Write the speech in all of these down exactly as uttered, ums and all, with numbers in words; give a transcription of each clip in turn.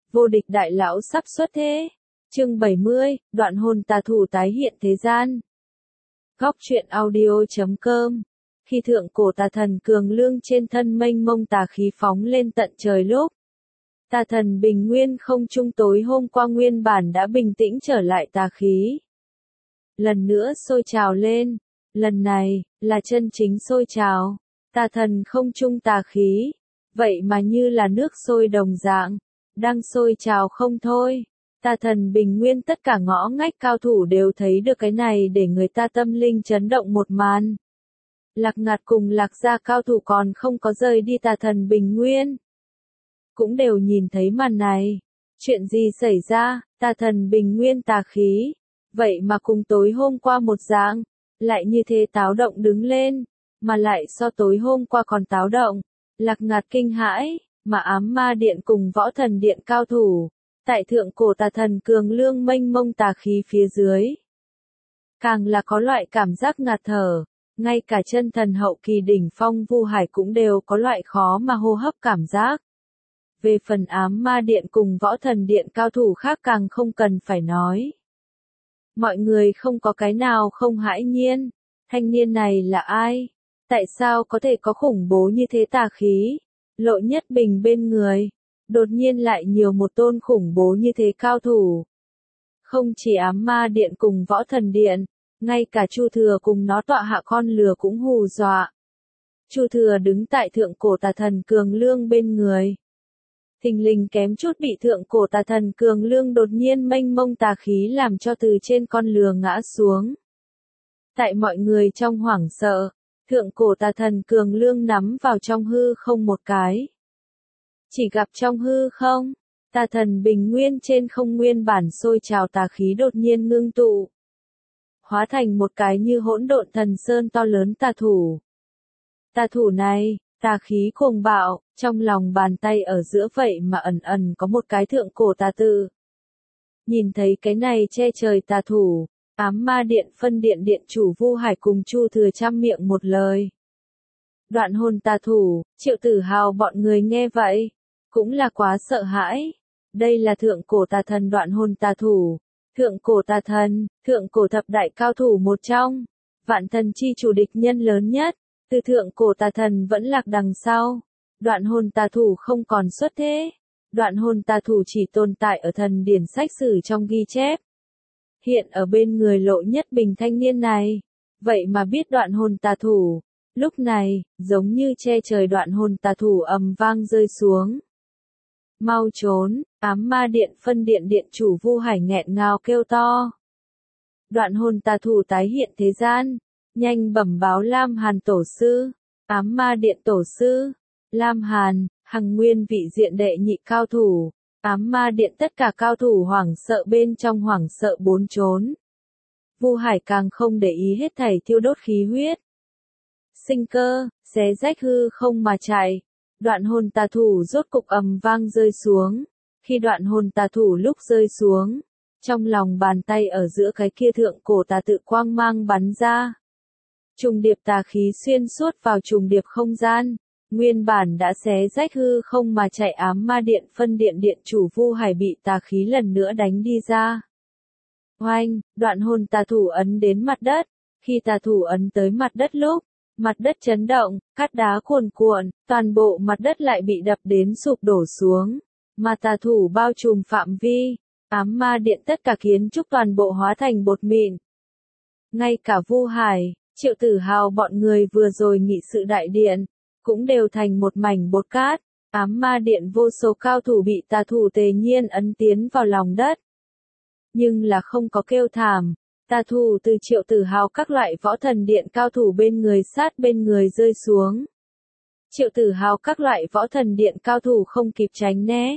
Vô địch đại lão sắp xuất thế. Chương bảy mươi, đoạn hồn tà thủ tái hiện thế gian. Góc truyện audio chấm com. Khi thượng cổ tà thần cường lương trên thân mênh mông tà khí phóng lên tận trời lúc, tà thần bình nguyên không trung tối hôm qua nguyên bản đã bình tĩnh trở lại tà khí. Lần nữa sôi trào lên, lần này, là chân chính sôi trào, tà thần không trung tà khí, vậy mà như là nước sôi đồng dạng, đang sôi trào không thôi. Tà thần bình nguyên tất cả ngõ ngách cao thủ đều thấy được cái này để người ta tâm linh chấn động một màn. Lạc Ngạt cùng Lạc gia cao thủ còn không có rời đi tà thần bình nguyên, cũng đều nhìn thấy màn này. Chuyện gì xảy ra, tà thần bình nguyên tà khí, vậy mà cùng tối hôm qua một dạng, lại như thế táo động đứng lên, mà lại so tối hôm qua còn táo động. Lạc Ngạt kinh hãi, mà ám ma điện cùng võ thần điện cao thủ, tại thượng cổ tà thần cường lương mênh mông tà khí phía dưới, càng là có loại cảm giác ngạt thở, ngay cả chân thần hậu kỳ đỉnh phong Vu Hải cũng đều có loại khó mà hô hấp cảm giác. Về phần ám ma điện cùng võ thần điện cao thủ khác càng không cần phải nói. Mọi người không có cái nào không hãi nhiên, thanh niên này là ai? Tại sao có thể có khủng bố như thế tà khí? Lộ Nhất Bình bên người, đột nhiên lại nhiều một tôn khủng bố như thế cao thủ. Không chỉ ám ma điện cùng võ thần điện, ngay cả Chu Thừa cùng nó tọa hạ con lừa cũng hù dọa. Chu Thừa đứng tại thượng cổ tà thần cường lương bên người, thình lình kém chút bị thượng cổ tà thần cường lương đột nhiên mênh mông tà khí làm cho từ trên con lừa ngã xuống. Tại mọi người trong hoảng sợ, thượng cổ tà thần cường lương nắm vào trong hư không một cái. Chỉ gặp trong hư không, tà thần bình nguyên trên không nguyên bản sôi trào tà khí đột nhiên ngưng tụ, hóa thành một cái như hỗn độn thần sơn to lớn tà thủ. Tà thủ này, tà khí cuồng bạo, trong lòng bàn tay ở giữa vậy mà ẩn ẩn có một cái thượng cổ tà tự. Nhìn thấy cái này che trời tà thủ, ám ma điện phân điện điện chủ Vu Hải cùng Chu Thừa trăm miệng một lời. Đoạn hồn tà thủ, Triệu Tử Hào bọn người nghe vậy, cũng là quá sợ hãi. Đây là thượng cổ tà thần đoạn hồn tà thủ, thượng cổ tà thần, thượng cổ thập đại cao thủ một trong, vạn thần chi chủ địch nhân lớn nhất, từ thượng cổ tà thần vẫn lạc đằng sau. Đoạn hồn tà thủ không còn xuất thế, đoạn hồn tà thủ chỉ tồn tại ở thần điển sách sử trong ghi chép. Hiện ở bên người Lộ Nhất Bình thanh niên này, vậy mà biết đoạn hồn tà thủ, lúc này, giống như che trời đoạn hồn tà thủ ầm vang rơi xuống. Mau trốn, ám ma điện phân điện điện chủ Vu Hải nghẹn ngào kêu to. Đoạn hồn tà thủ tái hiện thế gian, nhanh bẩm báo Lam Hàn tổ sư, ám ma điện tổ sư, Lam Hàn, hằng nguyên vị diện đệ nhị cao thủ. Ám ma điện tất cả cao thủ hoảng sợ bên trong hoảng sợ bốn trốn. Vu Hải càng không để ý hết thảy thiêu đốt khí huyết. Sinh cơ, xé rách hư không mà chạy. Đoạn hồn tà thủ rốt cục ầm vang rơi xuống. Khi đoạn hồn tà thủ lúc rơi xuống, trong lòng bàn tay ở giữa cái kia thượng cổ tà tự quang mang bắn ra. Trùng điệp tà khí xuyên suốt vào trùng điệp không gian. Nguyên bản đã xé rách hư không mà chạy ám ma điện phân điện điện chủ Vu Hải bị tà khí lần nữa đánh đi ra. Oanh, đoạn hồn tà thủ ấn đến mặt đất, khi tà thủ ấn tới mặt đất lúc, mặt đất chấn động, cát đá cuồn cuộn, toàn bộ mặt đất lại bị đập đến sụp đổ xuống, mà tà thủ bao trùm phạm vi, ám ma điện tất cả kiến trúc toàn bộ hóa thành bột mịn. Ngay cả Vu Hải, Triệu Tử Hào bọn người vừa rồi nghị sự đại điện, cũng đều thành một mảnh bột cát, ám ma điện vô số cao thủ bị tà thủ tề nhiên ấn tiến vào lòng đất. Nhưng là không có kêu thảm, tà thủ từ Triệu Tử Hào các loại võ thần điện cao thủ bên người sát bên người rơi xuống. Triệu Tử Hào các loại võ thần điện cao thủ không kịp tránh né.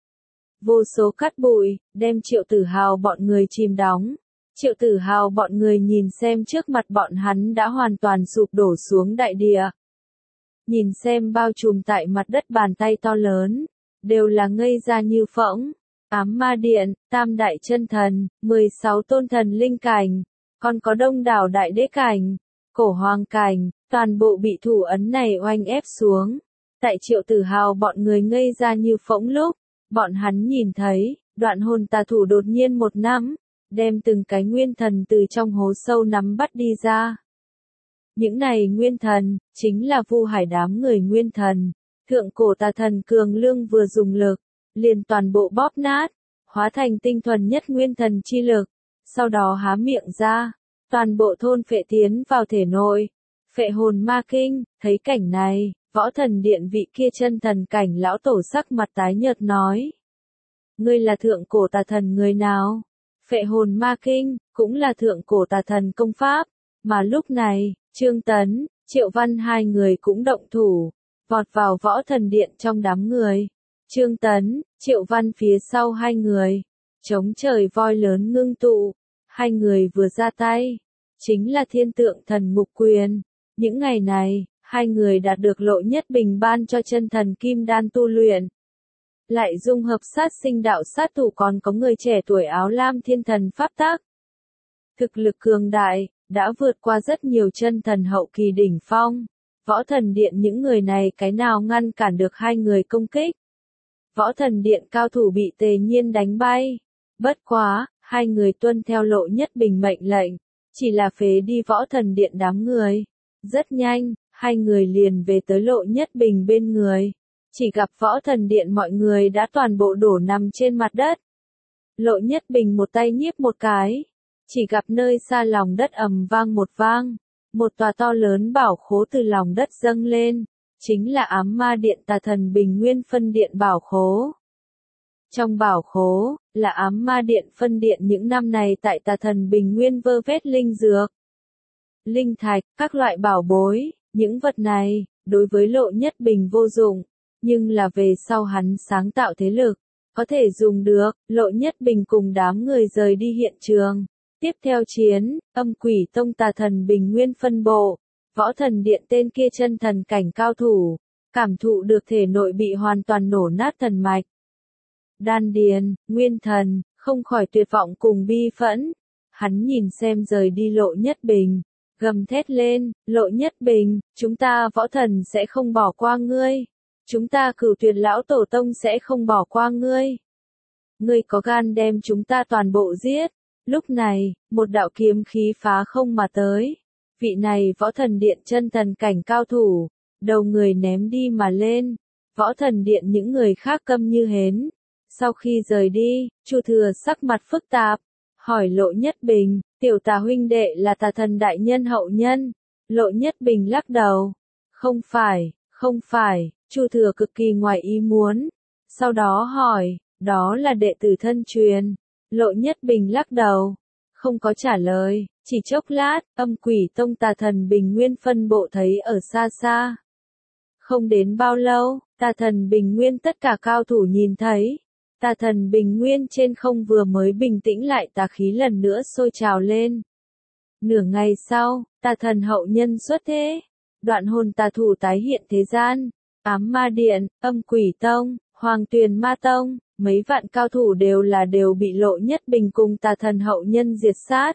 Vô số cát bụi, đem Triệu Tử Hào bọn người chìm đóng. Triệu Tử Hào bọn người nhìn xem trước mặt bọn hắn đã hoàn toàn sụp đổ xuống đại địa. Nhìn xem bao trùm tại mặt đất bàn tay to lớn, đều là ngây ra như phỗng. Ám ma điện, tam đại chân thần, mười sáu tôn thần linh cảnh, còn có đông đảo đại đế cảnh, cổ hoàng cảnh, toàn bộ bị thủ ấn này oanh ép xuống. Tại Triệu Tử Hào bọn người ngây ra như phỗng lúc, Bọn hắn nhìn thấy, đoạn hồn tà thủ đột nhiên một nắm, đem từng cái nguyên thần từ trong hố sâu nắm bắt đi ra. Những này nguyên thần, chính là Vu Hải đám người nguyên thần. Thượng cổ tà thần Cường Lương vừa dùng lực, liền toàn bộ bóp nát, hóa thành tinh thuần nhất nguyên thần chi lực, sau đó há miệng ra, toàn bộ thôn phệ tiến vào thể nội. Phệ hồn ma kinh, thấy cảnh này, Võ Thần Điện vị kia chân thần cảnh lão tổ sắc mặt tái nhợt nói. Ngươi là thượng cổ tà thần người nào? Phệ hồn ma kinh, cũng là thượng cổ tà thần công pháp, mà lúc này, Trương Tấn, Triệu Văn hai người cũng động thủ, vọt vào Võ Thần Điện trong đám người. Trương Tấn, Triệu Văn phía sau hai người, chống trời voi lớn ngưng tụ, hai người vừa ra tay, chính là thiên tượng thần ngục quyền. Những ngày này, hai người đạt được Lộ Nhất Bình ban cho chân thần kim đan tu luyện. Lại dung hợp sát sinh đạo sát thủ, còn có người trẻ tuổi áo lam thiên thần pháp tác. Thực lực cường đại, đã vượt qua rất nhiều chân thần hậu kỳ đỉnh phong. Võ Thần Điện những người này cái nào ngăn cản được hai người công kích. Võ Thần Điện cao thủ bị Tề Nhiên đánh bay. Bất quá, hai người tuân theo Lộ Nhất Bình mệnh lệnh, chỉ là phế đi Võ Thần Điện đám người. Rất nhanh, hai người liền về tới Lộ Nhất Bình bên người. Chỉ gặp Võ Thần Điện mọi người đã toàn bộ đổ nằm trên mặt đất. Lộ Nhất Bình một tay nhiếp một cái. Chỉ gặp nơi xa lòng đất ầm vang một vang. Một tòa to lớn bảo khố từ lòng đất dâng lên. Chính là Ám Ma Điện Tà Thần Bình Nguyên phân điện bảo khố. Trong bảo khố, là Ám Ma Điện phân điện những năm này tại Tà Thần Bình Nguyên vơ vét linh dược, linh thạch, các loại bảo bối. Những vật này, đối với Lộ Nhất Bình vô dụng, nhưng là về sau hắn sáng tạo thế lực, có thể dùng được. Lộ Nhất Bình cùng đám người rời đi hiện trường. Tiếp theo chiến, Âm Quỷ Tông Tà Thần Bình Nguyên phân bộ, Võ Thần Điện tên kia chân thần cảnh cao thủ, cảm thụ được thể nội bị hoàn toàn nổ nát thần mạch. Đan điền, nguyên thần, không khỏi tuyệt vọng cùng bi phẫn. Hắn nhìn xem rời đi Lộ Nhất Bình, gầm thét lên, Lộ Nhất Bình, chúng ta Võ Thần sẽ không bỏ qua ngươi. Chúng ta Cửu Tuyệt Lão Tổ Tông sẽ không bỏ qua ngươi. Ngươi có gan đem chúng ta toàn bộ giết. Lúc này, một đạo kiếm khí phá không mà tới. Vị này Võ Thần Điện chân thần cảnh cao thủ, đầu người ném đi mà lên. Võ Thần Điện những người khác câm như hến. Sau khi rời đi, Chu Thừa sắc mặt phức tạp, hỏi Lộ Nhất Bình, tiểu Tà huynh đệ là Tà Thần đại nhân hậu nhân. Lộ Nhất Bình lắc đầu. Không phải, không phải. Chu Thừa cực kỳ ngoài ý muốn. Sau đó hỏi, đó là đệ tử thân truyền. Lộ Nhất Bình lắc đầu, không có trả lời. Chỉ chốc lát, Âm Quỷ Tông Tà Thần Bình Nguyên phân bộ thấy ở xa xa. Không đến bao lâu, Tà Thần Bình Nguyên tất cả cao thủ nhìn thấy. Tà Thần Bình Nguyên trên không vừa mới bình tĩnh lại, tà khí lần nữa sôi trào lên. Nửa ngày sau, Tà Thần hậu nhân xuất thế. Đoạn hồn tà thủ tái hiện thế gian. Ám Ma Điện, Âm Quỷ Tông, Hoàng Tuyền Ma Tông, mấy vạn cao thủ đều là đều bị Lộ Nhất Bình cùng Tà Thần hậu nhân diệt sát.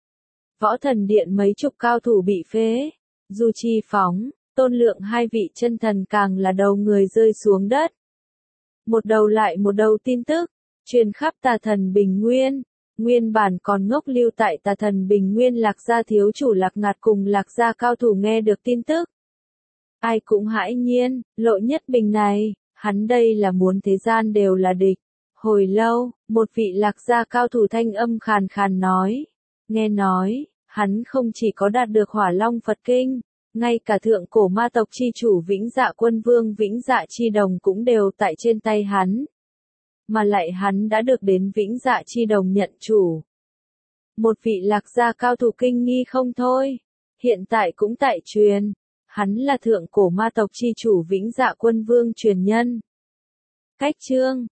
Võ Thần Điện mấy chục cao thủ bị phế. Du Chi Phóng, Tôn Lượng hai vị chân thần càng là đầu người rơi xuống đất. Một đầu lại một đầu tin tức, truyền khắp Tà Thần Bình Nguyên. Nguyên bản còn ngốc lưu tại Tà Thần Bình Nguyên Lạc Gia thiếu chủ Lạc Ngạt cùng Lạc Gia cao thủ nghe được tin tức. Ai cũng hãi nhiên, Lộ Nhất Bình này, hắn đây là muốn thế gian đều là địch. Hồi lâu, một vị Lạc Gia cao thủ thanh âm khàn khàn nói. Nghe nói, hắn không chỉ có đạt được Hỏa Long Phật Kinh, ngay cả thượng cổ ma tộc chi chủ Vĩnh Dạ Quân Vương Vĩnh Dạ Chi Đồng cũng đều tại trên tay hắn. Mà lại hắn đã được đến Vĩnh Dạ Chi Đồng nhận chủ. Một vị Lạc Gia cao thủ kinh nghi không thôi. Hiện tại cũng tại truyền. Hắn là thượng cổ ma tộc chi chủ Vĩnh Dạ Quân Vương truyền nhân. Cách chương